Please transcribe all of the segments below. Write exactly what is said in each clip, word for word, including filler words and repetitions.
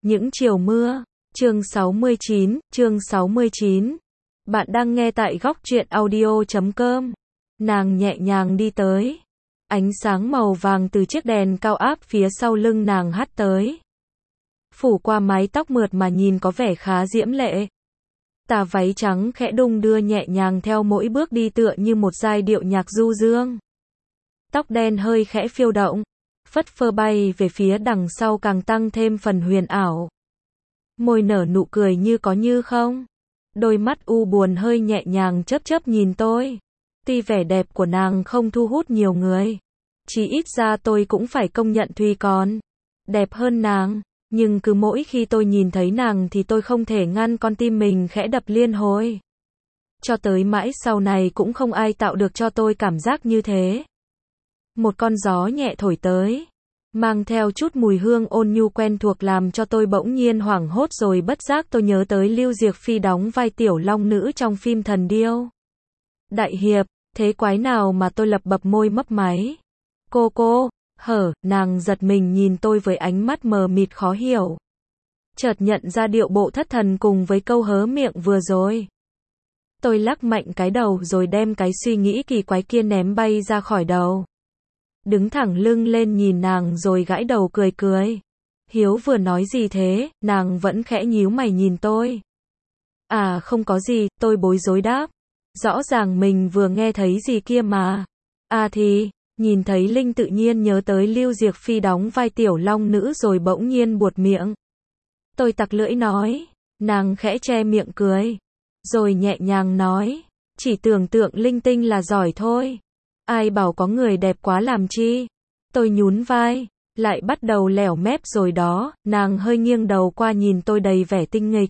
Những chiều mưa, chương sáu mươi chín, chương sáu mươi chín. Bạn đang nghe tại góc truyện audio chấm com. Nàng nhẹ nhàng đi tới. Ánh sáng màu vàng từ chiếc đèn cao áp phía sau lưng nàng hắt tới. Phủ qua mái tóc mượt mà nhìn có vẻ khá diễm lệ. Tà váy trắng khẽ đung đưa nhẹ nhàng theo mỗi bước đi tựa như một giai điệu nhạc du dương. Tóc đen hơi khẽ phiêu động, phất phơ bay về phía đằng sau càng tăng thêm phần huyền ảo. Môi nở nụ cười như có như không. Đôi mắt u buồn hơi nhẹ nhàng chớp chớp nhìn tôi. Tuy vẻ đẹp của nàng không thu hút nhiều người, chỉ ít ra tôi cũng phải công nhận Thùy còn đẹp hơn nàng. Nhưng cứ mỗi khi tôi nhìn thấy nàng thì tôi không thể ngăn con tim mình khẽ đập liên hồi. Cho tới mãi sau này cũng không ai tạo được cho tôi cảm giác như thế. Một con gió nhẹ thổi tới, mang theo chút mùi hương ôn nhu quen thuộc làm cho tôi bỗng nhiên hoảng hốt, rồi bất giác tôi nhớ tới Lưu Diệc Phi đóng vai tiểu long nữ trong phim Thần Điêu Đại Hiệp. Thế quái nào mà tôi lập bập môi mấp máy. Cô cô, hở, nàng giật mình nhìn tôi với ánh mắt mờ mịt khó hiểu. Chợt nhận ra điệu bộ thất thần cùng với câu hớ miệng vừa rồi. Tôi lắc mạnh cái đầu rồi đem cái suy nghĩ kỳ quái kia ném bay ra khỏi đầu. Đứng thẳng lưng lên nhìn nàng rồi gãi đầu cười cười. Hiếu vừa nói gì thế, nàng vẫn khẽ nhíu mày nhìn tôi. À không có gì, tôi bối rối đáp. Rõ ràng mình vừa nghe thấy gì kia mà. À thì, nhìn thấy Linh tự nhiên nhớ tới Lưu Diệc Phi đóng vai tiểu long nữ rồi bỗng nhiên buột miệng. Tôi tặc lưỡi nói, nàng khẽ che miệng cười. Rồi nhẹ nhàng nói, chỉ tưởng tượng linh tinh là giỏi thôi. Ai bảo có người đẹp quá làm chi. Tôi nhún vai, lại bắt đầu lẻo mép rồi đó. Nàng hơi nghiêng đầu qua nhìn tôi đầy vẻ tinh nghịch.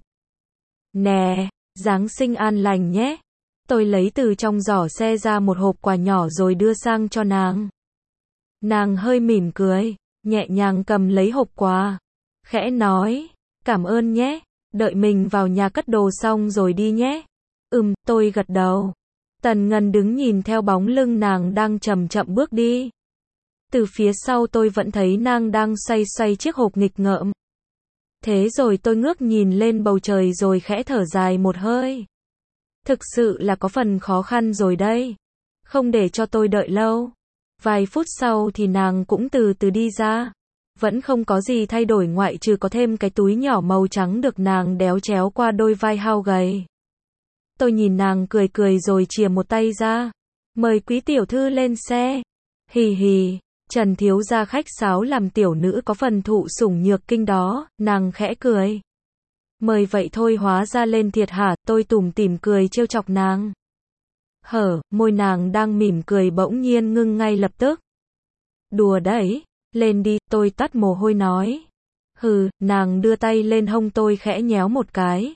Nè, Giáng sinh an lành nhé. Tôi lấy từ trong giỏ xe ra một hộp quà nhỏ rồi đưa sang cho nàng. Nàng hơi mỉm cười, nhẹ nhàng cầm lấy hộp quà, khẽ nói, cảm ơn nhé, đợi mình vào nhà cất đồ xong rồi đi nhé. Ừm, tôi gật đầu. Tần Ngân đứng nhìn theo bóng lưng nàng đang chậm chậm bước đi. Từ phía sau tôi vẫn thấy nàng đang xoay xoay chiếc hộp nghịch ngợm. Thế rồi tôi ngước nhìn lên bầu trời rồi khẽ thở dài một hơi. Thực sự là có phần khó khăn rồi đây. Không để cho tôi đợi lâu. Vài phút sau thì nàng cũng từ từ đi ra. Vẫn không có gì thay đổi ngoại trừ có thêm cái túi nhỏ màu trắng được nàng đéo chéo qua đôi vai hao gầy. Tôi nhìn nàng cười cười rồi chìa một tay ra. Mời quý tiểu thư lên xe. Hì hì, Trần thiếu gia khách sáo làm tiểu nữ có phần thụ sủng nhược kinh đó, nàng khẽ cười. Mời vậy thôi hóa ra lên thiệt hả, tôi tủm tỉm cười trêu chọc nàng. Hở, môi nàng đang mỉm cười bỗng nhiên ngưng ngay lập tức. Đùa đấy, lên đi, tôi tắt mồ hôi nói. Hừ, nàng đưa tay lên hông tôi khẽ nhéo một cái.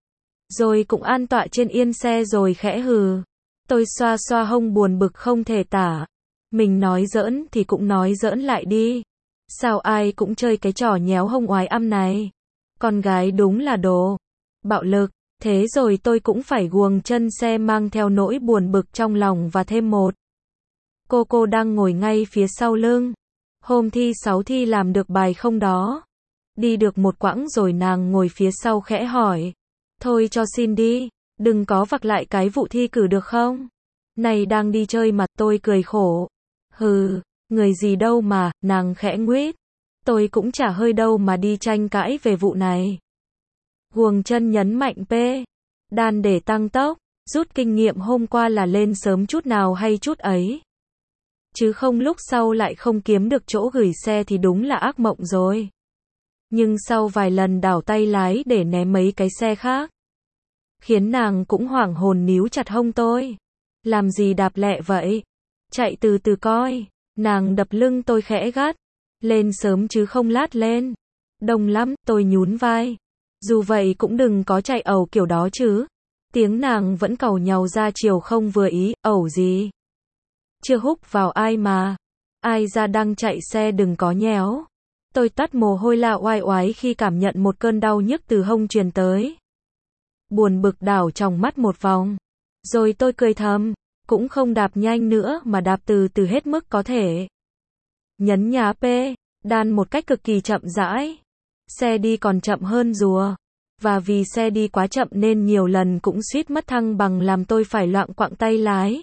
Rồi cũng an tọa trên yên xe rồi khẽ hừ. Tôi xoa xoa hông buồn bực không thể tả. Mình nói giỡn thì cũng nói giỡn lại đi. Sao ai cũng chơi cái trò nhéo hông oái âm này. Con gái đúng là đồ bạo lực. Thế rồi tôi cũng phải guồng chân xe mang theo nỗi buồn bực trong lòng và thêm một. Cô cô đang ngồi ngay phía sau lưng. Hôm thi sáu thi làm được bài không đó? Đi được một quãng rồi nàng ngồi phía sau khẽ hỏi. Thôi cho xin đi, đừng có vặc lại cái vụ thi cử được không? Này đang đi chơi mà, tôi cười khổ. Hừ, người gì đâu mà, nàng khẽ nguýt. Tôi cũng chả hơi đâu mà đi tranh cãi về vụ này. Guồng chân nhấn mạnh P. Đan để tăng tốc, rút kinh nghiệm hôm qua là lên sớm chút nào hay chút ấy. Chứ không lúc sau lại không kiếm được chỗ gửi xe thì đúng là ác mộng rồi. Nhưng sau vài lần đảo tay lái để né mấy cái xe khác, khiến nàng cũng hoảng hồn níu chặt hông tôi. Làm gì đạp lẹ vậy? Chạy từ từ coi. Nàng đập lưng tôi khẽ gắt. Lên sớm chứ không lát lên. Đông lắm, tôi nhún vai. Dù vậy cũng đừng có chạy ẩu kiểu đó chứ. Tiếng nàng vẫn càu nhàu ra chiều không vừa ý, ẩu gì? Chưa húc vào ai mà. Ai ra đang chạy xe đừng có nhéo. Tôi toát mồ hôi lạ oai oái khi cảm nhận một cơn đau nhức từ hông truyền tới. Buồn bực đảo trong mắt một vòng. Rồi tôi cười thầm, cũng không đạp nhanh nữa mà đạp từ từ hết mức có thể. Nhấn nhá P, đan một cách cực kỳ chậm rãi. xe đi còn chậm hơn rùa. Và vì xe đi quá chậm nên nhiều lần cũng suýt mất thăng bằng làm tôi phải loạng quạng tay lái.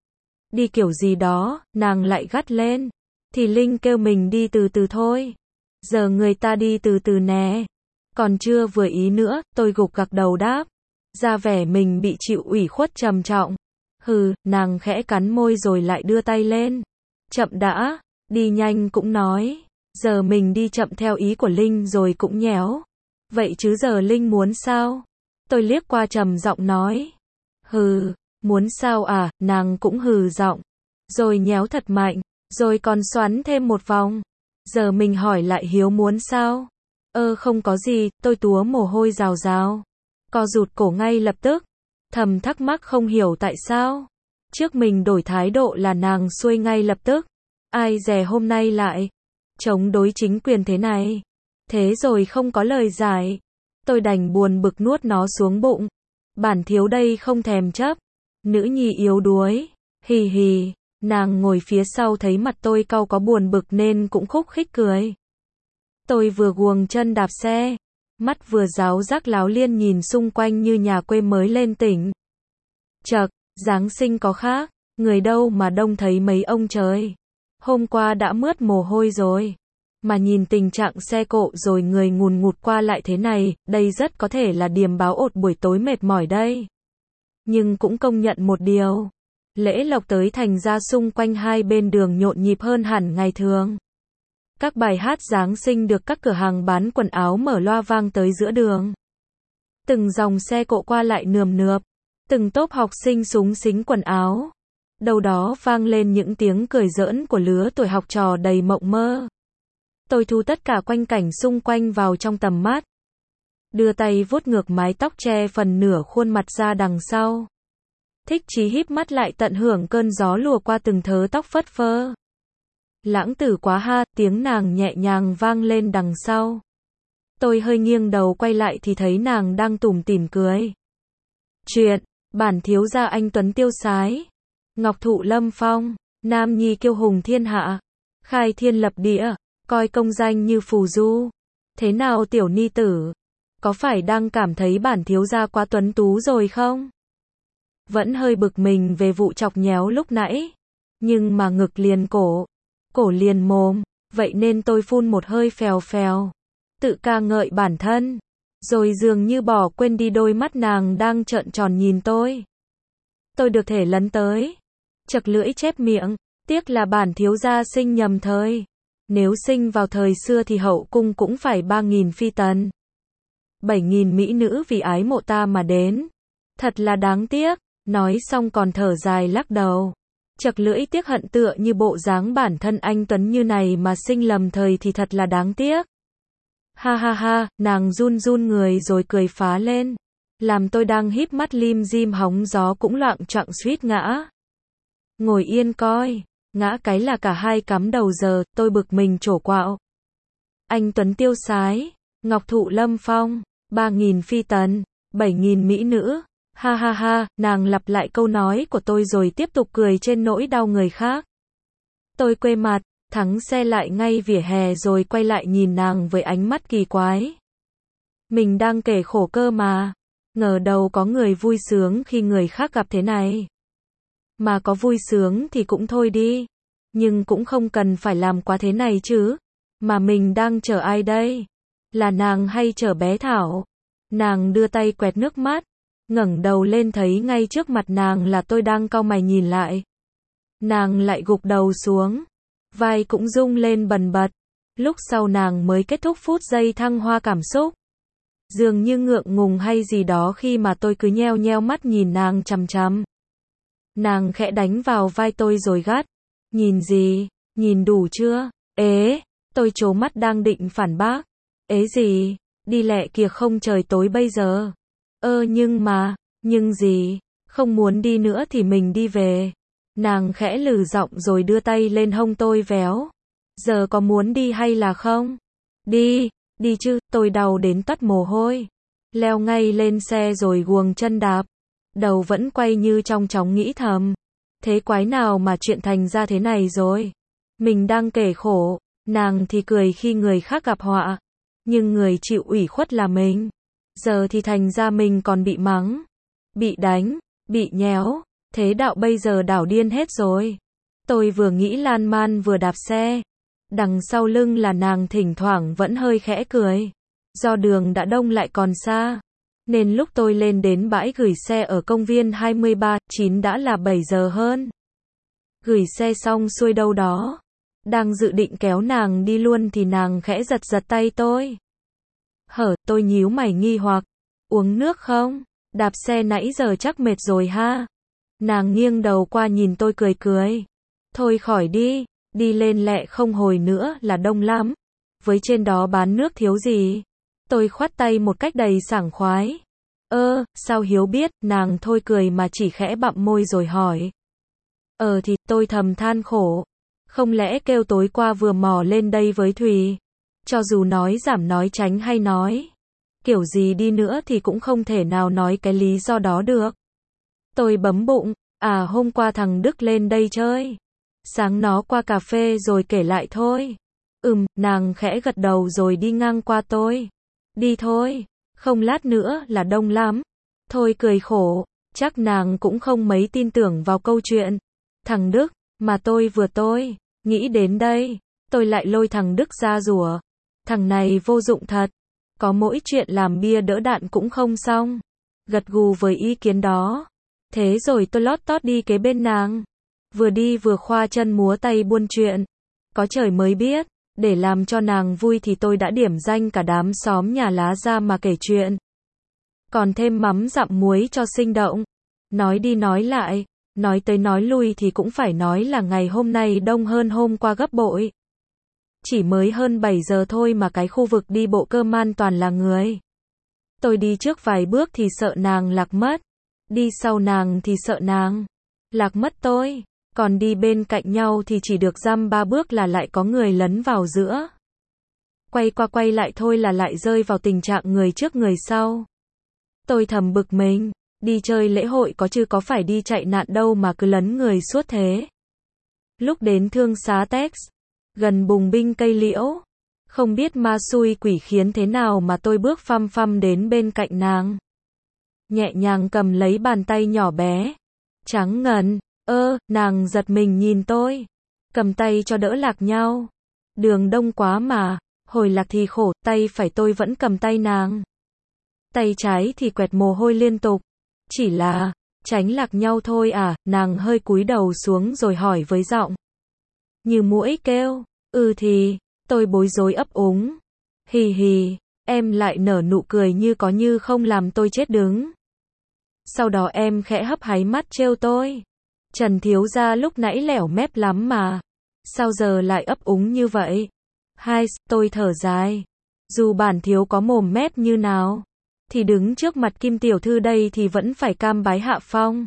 Đi kiểu gì đó, nàng lại gắt lên. Thì Linh kêu mình đi từ từ thôi. Giờ người ta đi từ từ nè. Còn chưa vừa ý nữa, tôi gục gặc đầu đáp. Ra vẻ mình bị chịu ủy khuất trầm trọng. Hừ, nàng khẽ cắn môi rồi lại đưa tay lên. Chậm đã, đi nhanh cũng nói. Giờ mình đi chậm theo ý của Linh rồi cũng nhéo. Vậy chứ giờ Linh muốn sao? Tôi liếc qua trầm giọng nói. Hừ, muốn sao à, nàng cũng hừ giọng. Rồi nhéo thật mạnh, rồi còn xoắn thêm một vòng. Giờ mình hỏi lại Hiếu muốn sao? Ơ không có gì, tôi túa mồ hôi rào rào. Co rụt cổ ngay lập tức. Thầm thắc mắc không hiểu tại sao. Trước mình đổi thái độ là nàng xuôi ngay lập tức. Ai dè hôm nay lại chống đối chính quyền thế này. Thế rồi không có lời giải. Tôi đành buồn bực nuốt nó xuống bụng. Bản thiếu đây không thèm chấp. Nữ nhi yếu đuối. Hì hì. Nàng ngồi phía sau thấy mặt tôi cau có buồn bực nên cũng khúc khích cười. Tôi vừa guồng chân đạp xe. Mắt vừa ráo rác láo liên nhìn xung quanh như nhà quê mới lên tỉnh. Chậc, Giáng sinh có khác. Người đâu mà đông thấy mấy ông trời. Hôm qua đã mướt mồ hôi rồi. Mà nhìn tình trạng xe cộ rồi người ngùn ngụt qua lại thế này, đây rất có thể là điềm báo ột buổi tối mệt mỏi đây. Nhưng cũng công nhận một điều. Lễ lộc tới thành ra xung quanh hai bên đường nhộn nhịp hơn hẳn ngày thường. Các bài hát Giáng sinh được các cửa hàng bán quần áo mở loa vang tới giữa đường. Từng dòng xe cộ qua lại nườm nượp. Từng tốp học sinh xúng xính quần áo. Đâu đó vang lên những tiếng cười giỡn của lứa tuổi học trò đầy mộng mơ. Tôi thu tất cả quanh cảnh xung quanh vào trong tầm mắt. Đưa tay vuốt ngược mái tóc che phần nửa khuôn mặt ra đằng sau. Thích chí híp mắt lại tận hưởng cơn gió lùa qua từng thớ tóc phất phơ. Lãng tử quá ha, tiếng nàng nhẹ nhàng vang lên đằng sau. Tôi hơi nghiêng đầu quay lại thì thấy nàng đang tủm tỉm cười. Chuyện, bản thiếu gia anh tuấn tiêu sái. Ngọc thụ lâm phong, nam nhi kiêu hùng thiên hạ. Khai thiên lập địa, coi công danh như phù du. Thế nào tiểu ni tử? Có phải đang cảm thấy bản thiếu gia quá tuấn tú rồi không? Vẫn hơi bực mình về vụ chọc nhéo lúc nãy. Nhưng mà ngực liền cổ. Cổ liền mồm. Vậy nên tôi phun một hơi phèo phèo. Tự ca ngợi bản thân. Rồi dường như bỏ quên đi đôi mắt nàng đang trợn tròn nhìn tôi. Tôi được thể lấn tới. Chật lưỡi chép miệng. Tiếc là bản thiếu gia sinh nhầm thời. Nếu sinh vào thời xưa thì hậu cung cũng phải ba nghìn phi tần. Bảy nghìn mỹ nữ vì ái mộ ta mà đến. Thật là đáng tiếc. Nói xong còn thở dài lắc đầu. Chật lưỡi tiếc hận tựa như bộ dáng bản thân anh tuấn như này mà sinh lầm thời thì thật là đáng tiếc. Ha ha ha, nàng run run người rồi cười phá lên. Làm tôi đang híp mắt lim dim hóng gió cũng loạng choạng suýt ngã. Ngồi yên coi. Ngã cái là cả hai cắm đầu giờ, tôi bực mình trổ quạo. Anh tuấn tiêu sái. Ngọc thụ lâm phong. Ba nghìn phi tần. Bảy nghìn mỹ nữ. Ha ha ha, nàng lặp lại câu nói của tôi rồi tiếp tục cười trên nỗi đau người khác. Tôi quay mặt, thắng xe lại ngay vỉa hè rồi quay lại nhìn nàng với ánh mắt kỳ quái. Mình đang kể khổ cơ mà. Ngờ đâu có người vui sướng khi người khác gặp thế này. Mà có vui sướng thì cũng thôi đi. Nhưng cũng không cần phải làm quá thế này chứ. Mà mình đang chờ ai đây? Là nàng hay chờ bé Thảo? Nàng đưa tay quẹt nước mắt. Ngẩng đầu lên thấy ngay trước mặt nàng là tôi đang cau mày nhìn lại. Nàng lại gục đầu xuống. Vai cũng rung lên bần bật. Lúc sau nàng mới kết thúc phút giây thăng hoa cảm xúc. Dường như ngượng ngùng hay gì đó khi mà tôi cứ nheo nheo mắt nhìn nàng chằm chằm. Nàng khẽ đánh vào vai tôi rồi gắt. Nhìn gì? Nhìn đủ chưa? Ế, tôi trố mắt đang định phản bác. Ế gì? Đi lẹ kìa không trời tối bây giờ. Ơ nhưng mà, nhưng gì? Không muốn đi nữa thì mình đi về. Nàng khẽ lừ giọng rồi đưa tay lên hông tôi véo. Giờ có muốn đi hay là không? Đi, đi chứ, tôi đau đến toát mồ hôi. Leo ngay lên xe rồi guồng chân đạp. Đầu vẫn quay như trong chóng nghĩ thầm. Thế quái nào mà chuyện thành ra thế này rồi? Mình đang kể khổ, nàng thì cười khi người khác gặp họa. Nhưng người chịu ủy khuất là mình. Giờ thì thành ra mình còn bị mắng, bị đánh, bị nhéo. Thế đạo bây giờ đảo điên hết rồi. Tôi vừa nghĩ lan man vừa đạp xe. Đằng sau lưng là nàng thỉnh thoảng vẫn hơi khẽ cười. Do đường đã đông lại còn xa, nên lúc tôi lên đến bãi gửi xe ở công viên hai mươi ba chín đã là bảy giờ hơn. Gửi xe xong xuôi đâu đó, đang dự định kéo nàng đi luôn thì nàng khẽ giật giật tay tôi. Hở, tôi nhíu mày nghi hoặc. Uống nước không? Đạp xe nãy giờ chắc mệt rồi ha. Nàng nghiêng đầu qua nhìn tôi cười cười. Thôi khỏi đi, đi lên lẹ không hồi nữa là đông lắm. Với trên đó bán nước thiếu gì? Tôi khoát tay một cách đầy sảng khoái. Ơ, sao Hiếu biết? Nàng thôi cười mà chỉ khẽ bặm môi rồi hỏi. Ờ thì, tôi thầm than khổ. Không lẽ kêu tối qua vừa mò lên đây với Thùy. Cho dù nói giảm nói tránh hay nói kiểu gì đi nữa thì cũng không thể nào nói cái lý do đó được. Tôi bấm bụng. À hôm qua thằng Đức lên đây chơi. Sáng nó qua cà phê rồi kể lại thôi. Ừm, nàng khẽ gật đầu rồi đi ngang qua tôi. Đi thôi, không lát nữa là đông lắm. Thôi cười khổ, chắc nàng cũng không mấy tin tưởng vào câu chuyện. Thằng Đức, mà tôi vừa tôi, nghĩ đến đây, tôi lại lôi thằng Đức ra rủa. Thằng này vô dụng thật, có mỗi chuyện làm bia đỡ đạn cũng không xong. Gật gù với ý kiến đó. Thế rồi tôi lót tót đi kế bên nàng. Vừa đi vừa khoa chân múa tay buôn chuyện. Có trời mới biết, để làm cho nàng vui thì tôi đã điểm danh cả đám xóm nhà lá ra mà kể chuyện. Còn thêm mắm dặm muối cho sinh động. Nói đi nói lại, nói tới nói lui thì cũng phải nói là ngày hôm nay đông hơn hôm qua gấp bội. Chỉ mới hơn bảy giờ thôi mà cái khu vực đi bộ cơ man toàn là người. Tôi đi trước vài bước thì sợ nàng lạc mất. Đi sau nàng thì sợ nàng lạc mất tôi. Còn đi bên cạnh nhau thì chỉ được dăm ba bước là lại có người lấn vào giữa. Quay qua quay lại thôi là lại rơi vào tình trạng người trước người sau. Tôi thầm bực mình, đi chơi lễ hội có chứ có phải đi chạy nạn đâu mà cứ lấn người suốt thế. Lúc đến thương xá Tex, gần bùng binh cây liễu, không biết ma xui quỷ khiến thế nào mà tôi bước phăm phăm đến bên cạnh nàng. Nhẹ nhàng cầm lấy bàn tay nhỏ bé, trắng ngần. Ơ, nàng giật mình nhìn tôi. Cầm tay cho đỡ lạc nhau. Đường đông quá mà, hồi lạc thì khổ, tay phải tôi vẫn cầm tay nàng. Tay trái thì quẹt mồ hôi liên tục. Chỉ là, tránh lạc nhau thôi à, nàng hơi cúi đầu xuống rồi hỏi với giọng như muỗi kêu. Ừ thì, tôi bối rối ấp úng. Hì hì, em lại nở nụ cười như có như không làm tôi chết đứng. Sau đó em khẽ hấp háy mắt trêu tôi. Trần thiếu gia lúc nãy lẻo mép lắm mà. Sao giờ lại ấp úng như vậy? Hai, tôi thở dài. Dù bản thiếu có mồm mép như nào, thì đứng trước mặt Kim tiểu thư đây thì vẫn phải cam bái hạ phong.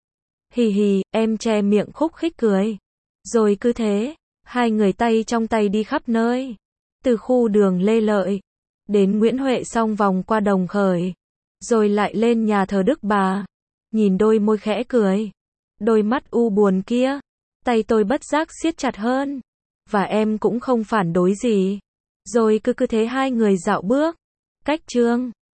Hì hì, em che miệng khúc khích cười. Rồi cứ thế, hai người tay trong tay đi khắp nơi. Từ khu đường Lê Lợi, đến Nguyễn Huệ xong vòng qua Đồng Khởi. Rồi lại lên nhà thờ Đức Bà. Nhìn đôi môi khẽ cười. Đôi mắt u buồn kia, tay tôi bất giác siết chặt hơn. Và em cũng không phản đối gì. Rồi cứ cứ thế hai người dạo bước. Cách Trương